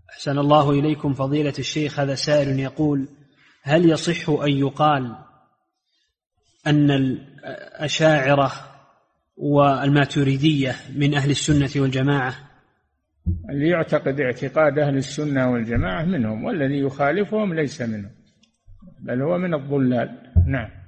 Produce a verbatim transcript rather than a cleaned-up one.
أحسن الله إليكم فضيلة الشيخ. هذا سائل يقول: هل يصح أن يقال أن الأشاعرة والماتريدية من أهل السنة والجماعة؟ اللي يعتقد اعتقاد أهل السنة والجماعة منهم، والذي يخالفهم ليس منهم، بل هو من الضلال. نعم.